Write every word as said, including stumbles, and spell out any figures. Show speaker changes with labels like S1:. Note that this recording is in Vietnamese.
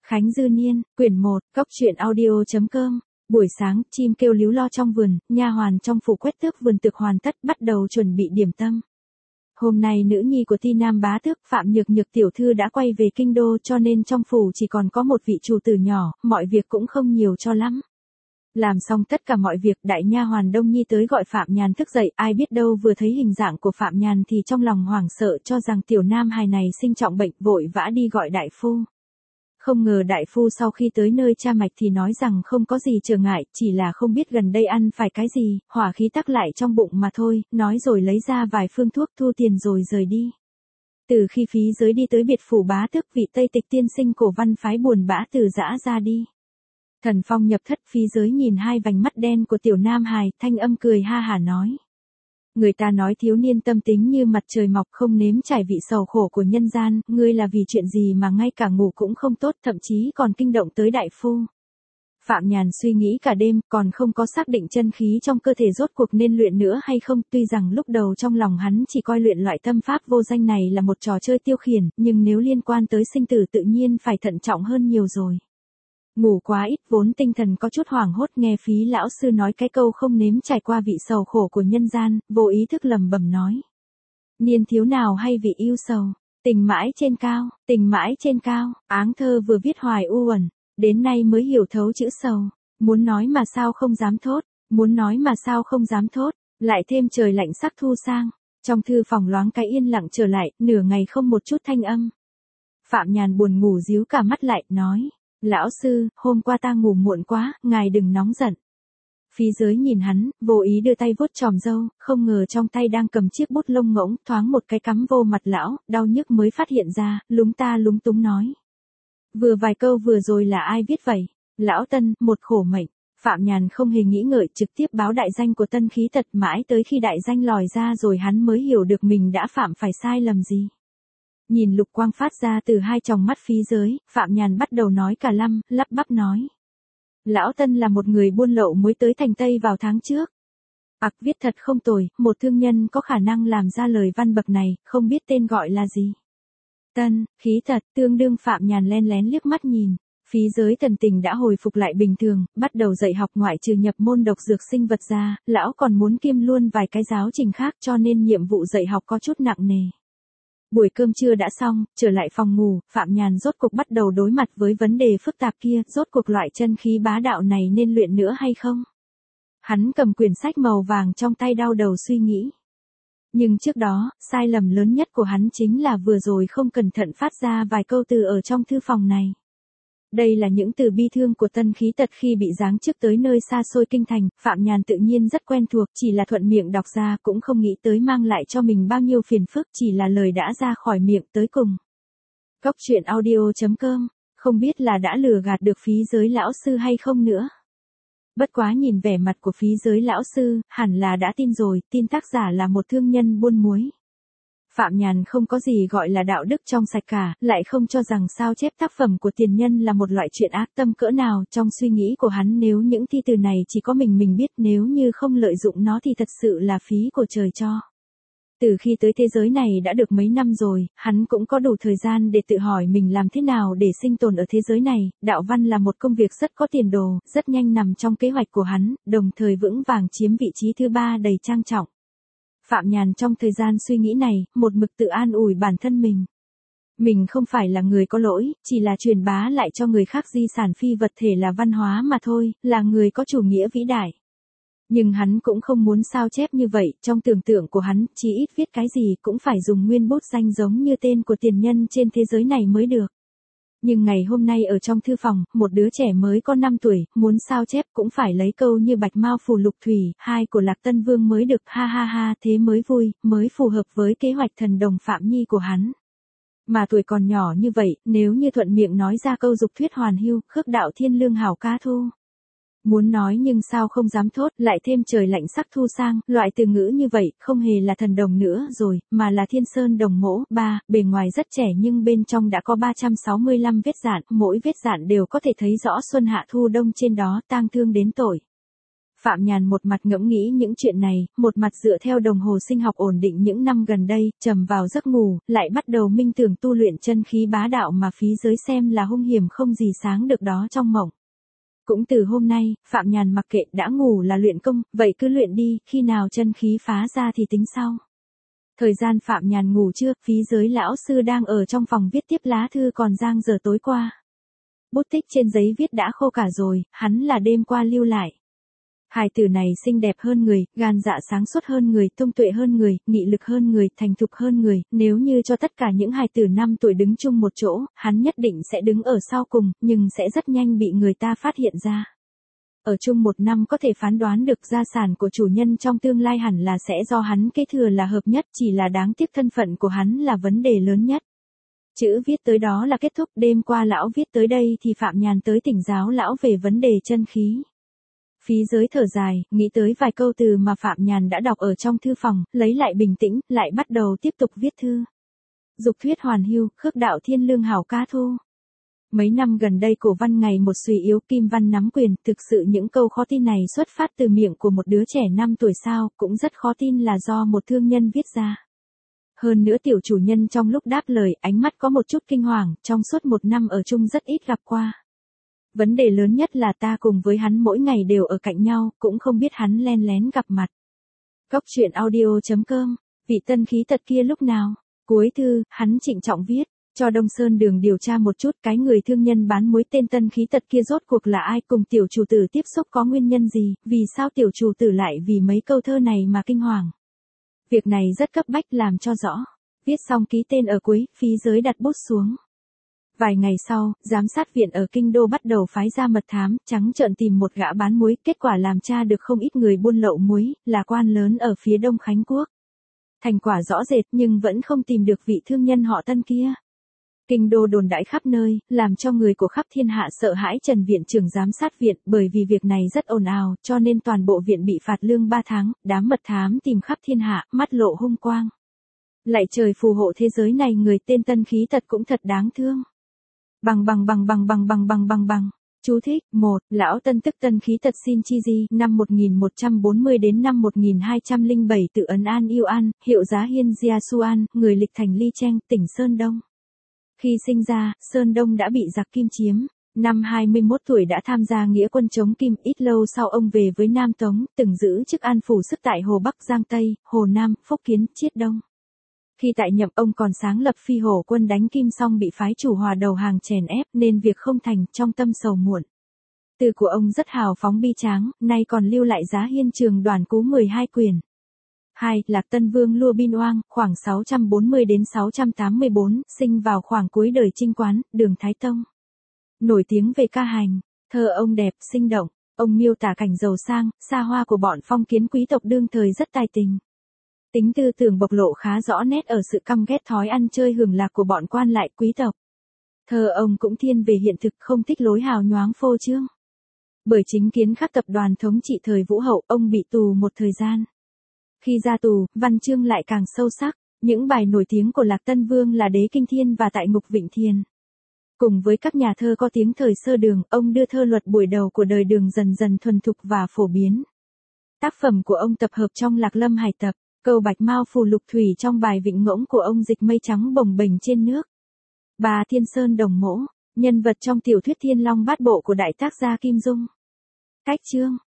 S1: Khánh Dư Niên, quyển một, góc truyện audio chấm com. Buổi sáng, chim kêu líu lo trong vườn, nha hoàn trong phủ quét tước vườn tược hoàn tất, bắt đầu chuẩn bị điểm tâm. Hôm nay nữ nhi của Ti Nam bá tước Phạm Nhược Nhược tiểu thư đã quay về kinh đô, cho nên trong phủ chỉ còn có một vị chủ tử nhỏ, mọi việc cũng không nhiều cho lắm. Làm xong tất cả mọi việc, đại nha hoàn Đông Nhi tới gọi Phạm Nhàn thức dậy, ai biết đâu vừa thấy hình dạng của Phạm Nhàn thì trong lòng hoảng sợ, cho rằng tiểu nam hài này sinh trọng bệnh, vội vã đi gọi đại phu. Không ngờ đại phu sau khi tới nơi cha mạch thì nói rằng không có gì trở ngại, chỉ là không biết gần đây ăn phải cái gì, hỏa khí tắc lại trong bụng mà thôi, nói rồi lấy ra vài phương thuốc thu tiền rồi rời đi. Từ khi phí giới đi tới biệt phủ bá tước, vị Tây Tịch tiên sinh cổ văn phái buồn bã từ giã ra đi. Thần phong nhập thất, phí giới nhìn hai vành mắt đen của tiểu nam hài, thanh âm cười ha hả nói. Người ta nói thiếu niên tâm tính như mặt trời mọc, không nếm trải vị sầu khổ của nhân gian, ngươi là vì chuyện gì mà ngay cả ngủ cũng không tốt, thậm chí còn kinh động tới đại phu. Phạm Nhàn suy nghĩ cả đêm, còn không có xác định chân khí trong cơ thể rốt cuộc nên luyện nữa hay không, tuy rằng lúc đầu trong lòng hắn chỉ coi luyện loại tâm pháp vô danh này là một trò chơi tiêu khiển, nhưng nếu liên quan tới sinh tử tự nhiên phải thận trọng hơn nhiều rồi. Ngủ quá ít, vốn tinh thần có chút hoảng hốt, nghe phí lão sư nói cái câu không nếm trải qua vị sầu khổ của nhân gian, vô ý thức lẩm bẩm nói. Niên thiếu nào hay vị yêu sầu, tình mãi trên cao, tình mãi trên cao, áng thơ vừa viết hoài u uẩn, đến nay mới hiểu thấu chữ sầu, muốn nói mà sao không dám thốt, muốn nói mà sao không dám thốt, lại thêm trời lạnh sắc thu sang, trong thư phòng loáng cái yên lặng trở lại, nửa ngày không một chút thanh âm. Phạm Nhàn buồn ngủ díu cả mắt lại, nói. Lão sư, hôm qua ta ngủ muộn quá, ngài đừng nóng giận. Phí giới nhìn hắn, vô ý đưa tay vuốt chòm râu, không ngờ trong tay đang cầm chiếc bút lông ngỗng, thoáng một cái cắm vô mặt lão, đau nhức mới phát hiện ra, lúng ta lúng túng nói. Vừa vài câu vừa rồi là ai viết vậy? Lão Tân, một khổ mệnh. Phạm Nhàn không hề nghĩ ngợi, trực tiếp báo đại danh của Tân khí tật, mãi tới khi đại danh lòi ra rồi hắn mới hiểu được mình đã phạm phải sai lầm gì. Nhìn lục quang phát ra từ hai tròng mắt phí giới, Phạm Nhàn bắt đầu nói cả lăm, lắp bắp nói. Lão Tân là một người buôn lậu muối tới thành Tây vào tháng trước. Ặc viết thật không tồi, một thương nhân có khả năng làm ra lời văn bậc này, không biết tên gọi là gì. Tân, khí thật, tương đương. Phạm Nhàn len lén liếc mắt nhìn. Phí giới thần tình đã hồi phục lại bình thường, bắt đầu dạy học, ngoại trừ nhập môn độc dược sinh vật ra, lão còn muốn kiêm luôn vài cái giáo trình khác, cho nên nhiệm vụ dạy học có chút nặng nề. Buổi cơm trưa đã xong, trở lại phòng ngủ, Phạm Nhàn rốt cuộc bắt đầu đối mặt với vấn đề phức tạp kia, rốt cuộc loại chân khí bá đạo này nên luyện nữa hay không? Hắn cầm quyển sách màu vàng trong tay đau đầu suy nghĩ. Nhưng trước đó, sai lầm lớn nhất của hắn chính là vừa rồi không cẩn thận phát ra vài câu từ ở trong thư phòng này. Đây là những từ bi thương của Tân khí tật khi bị giáng chức tới nơi xa xôi kinh thành, Phạm Nhàn tự nhiên rất quen thuộc, chỉ là thuận miệng đọc ra cũng không nghĩ tới mang lại cho mình bao nhiêu phiền phức, chỉ là lời đã ra khỏi miệng tới cùng. Góc truyện audio chấm com, không biết là đã lừa gạt được phí giới lão sư hay không nữa. Bất quá nhìn vẻ mặt của phí giới lão sư, hẳn là đã tin rồi, tin tác giả là một thương nhân buôn muối. Phạm Nhàn không có gì gọi là đạo đức trong sạch cả, lại không cho rằng sao chép tác phẩm của tiền nhân là một loại chuyện ác tâm cỡ nào. Trong suy nghĩ của hắn, nếu những thi từ này chỉ có mình mình biết, nếu như không lợi dụng nó thì thật sự là phí của trời cho. Từ khi tới thế giới này đã được mấy năm rồi, hắn cũng có đủ thời gian để tự hỏi mình làm thế nào để sinh tồn ở thế giới này. Đạo văn là một công việc rất có tiền đồ, rất nhanh nằm trong kế hoạch của hắn, đồng thời vững vàng chiếm vị trí thứ ba đầy trang trọng. Phạm Nhàn trong thời gian suy nghĩ này, một mực tự an ủi bản thân mình. Mình không phải là người có lỗi, chỉ là truyền bá lại cho người khác di sản phi vật thể là văn hóa mà thôi, là người có chủ nghĩa vĩ đại. Nhưng hắn cũng không muốn sao chép như vậy, trong tưởng tượng của hắn, chỉ ít viết cái gì cũng phải dùng nguyên bút danh giống như tên của tiền nhân trên thế giới này mới được. Nhưng ngày hôm nay ở trong thư phòng, một đứa trẻ mới có năm tuổi, muốn sao chép cũng phải lấy câu như bạch mao phù lục thủy, hai của Lạc Tân Vương mới được, ha ha ha, thế mới vui, mới phù hợp với kế hoạch thần đồng Phạm Nhi của hắn. Mà tuổi còn nhỏ như vậy, nếu như thuận miệng nói ra câu dục thuyết hoàn hưu, khước đạo thiên lương hảo ca thu. Muốn nói nhưng sao không dám thốt, lại thêm trời lạnh sắc thu sang, loại từ ngữ như vậy, không hề là thần đồng nữa rồi, mà là thiên sơn đồng mỗ. Ba, bề ngoài rất trẻ nhưng bên trong đã có ba trăm sáu mươi lăm vết dạn, mỗi vết dạn đều có thể thấy rõ xuân hạ thu đông trên đó, tang thương đến tội. Phạm Nhàn một mặt ngẫm nghĩ những chuyện này, một mặt dựa theo đồng hồ sinh học ổn định những năm gần đây, trầm vào giấc ngủ, lại bắt đầu minh tưởng tu luyện chân khí bá đạo mà phí giới xem là hung hiểm không gì sáng được đó trong mộng. Cũng từ hôm nay, Phạm Nhàn mặc kệ đã ngủ là luyện công, vậy cứ luyện đi, khi nào chân khí phá ra thì tính sau. Thời gian Phạm Nhàn ngủ trưa, phí giới lão sư đang ở trong phòng viết tiếp lá thư còn dang dở tối qua. Bút tích trên giấy viết đã khô cả rồi, hắn là đêm qua lưu lại. Hài tử này xinh đẹp hơn người, gan dạ sáng suốt hơn người, thông tuệ hơn người, nghị lực hơn người, thành thục hơn người, nếu như cho tất cả những hài tử năm tuổi đứng chung một chỗ, hắn nhất định sẽ đứng ở sau cùng, nhưng sẽ rất nhanh bị người ta phát hiện ra. Ở chung một năm có thể phán đoán được gia sản của chủ nhân trong tương lai hẳn là sẽ do hắn kế thừa là hợp nhất, chỉ là đáng tiếc thân phận của hắn là vấn đề lớn nhất. Chữ viết tới đó là kết thúc, đêm qua lão viết tới đây thì Phạm Nhàn tới tỉnh giáo lão về vấn đề chân khí. Phí giới thở dài, nghĩ tới vài câu từ mà Phạm Nhàn đã đọc ở trong thư phòng, lấy lại bình tĩnh, lại bắt đầu tiếp tục viết thư. Dục thuyết hoàn hưu, khước đạo thiên lương hảo ca thu. Mấy năm gần đây cổ văn ngày một suy yếu, kim văn nắm quyền, thực sự những câu khó tin này xuất phát từ miệng của một đứa trẻ năm tuổi sao, cũng rất khó tin là do một thương nhân viết ra. Hơn nữa tiểu chủ nhân trong lúc đáp lời, ánh mắt có một chút kinh hoàng, trong suốt một năm ở chung rất ít gặp qua. Vấn đề lớn nhất là ta cùng với hắn mỗi ngày đều ở cạnh nhau, cũng không biết hắn len lén gặp mặt. Cốc truyện audio chấm com, vị tân khí tật kia lúc nào? Cuối thư, hắn trịnh trọng viết, cho Đông Sơn Đường điều tra một chút cái người thương nhân bán muối tên tân khí tật kia rốt cuộc là ai, cùng tiểu chủ tử tiếp xúc có nguyên nhân gì, vì sao tiểu chủ tử lại vì mấy câu thơ này mà kinh hoàng. Việc này rất cấp bách, làm cho rõ. Viết xong ký tên ở cuối, phí giới đặt bút xuống. Vài ngày sau, giám sát viện ở Kinh Đô bắt đầu phái ra mật thám, trắng trợn tìm một gã bán muối, kết quả làm tra được không ít người buôn lậu muối, là quan lớn ở phía Đông Khánh Quốc. Thành quả rõ rệt nhưng vẫn không tìm được vị thương nhân họ Tân kia. Kinh Đô đồn đãi khắp nơi, làm cho người của khắp thiên hạ sợ hãi. Trần viện trưởng giám sát viện, bởi vì việc này rất ồn ào, cho nên toàn bộ viện bị phạt lương ba tháng, đám mật thám tìm khắp thiên hạ, mắt lộ hung quang. Lạy trời phù hộ thế giới này, người tên tân khí tật cũng thật đáng thương. Bằng bằng bằng bằng bằng bằng bằng bằng bằng. Chú thích, một, lão Tân tức Tân khí tật xin chi di, năm một nghìn một trăm bốn mươi đến năm một nghìn hai trăm lẻ bảy tự ấn An Yêu An, hiệu giá Hiên Gia Suan, người lịch thành Ly Cheng, tỉnh Sơn Đông. Khi sinh ra, Sơn Đông đã bị giặc Kim chiếm. Năm hai mươi mốt tuổi đã tham gia nghĩa quân chống Kim, ít lâu sau ông về với Nam Tống, từng giữ chức an phủ sức tại Hồ Bắc Giang Tây, Hồ Nam, Phúc Kiến, Chiết Đông. Khi tại nhậm ông còn sáng lập phi hổ quân đánh Kim xong bị phái chủ hòa đầu hàng chèn ép nên việc không thành, trong tâm sầu muộn. Từ của ông rất hào phóng bi tráng, nay còn lưu lại giá Hiên Trường Đoàn Cú mười hai quyển. hai. Lạc Tân Vương Lua Bin Oang, khoảng sáu trăm bốn mươi đến sáu trăm tám mươi bốn, sinh vào khoảng cuối đời Trinh Quán, đường Thái Tông. Nổi tiếng về ca hành, thơ ông đẹp, sinh động, ông miêu tả cảnh giàu sang, xa hoa của bọn phong kiến quý tộc đương thời rất tài tình. Tính tư tưởng bộc lộ khá rõ nét ở sự căm ghét thói ăn chơi hưởng lạc của bọn quan lại quý tộc. Thơ ông cũng thiên về hiện thực, không thích lối hào nhoáng phô trương. Bởi chính kiến khắc tập đoàn thống trị thời Vũ Hậu, ông bị tù một thời gian. Khi ra tù, văn chương lại càng sâu sắc, những bài nổi tiếng của Lạc Tân Vương là Đế Kinh Thiên và Tại Ngục Vịnh Thiền. Cùng với các nhà thơ có tiếng thời sơ Đường, ông đưa thơ luật buổi đầu của đời Đường dần dần thuần thục và phổ biến. Tác phẩm của ông tập hợp trong Lạc Lâm Hải Tập, Câu Bạch Mao Phù Lục Thủy trong bài Vịnh Ngỗng của ông Dịch Mây Trắng bồng bềnh trên nước. Bà Thiên Sơn Đồng Mỗ, nhân vật trong tiểu thuyết Thiên Long Bát Bộ của đại tác gia Kim Dung. Cách chương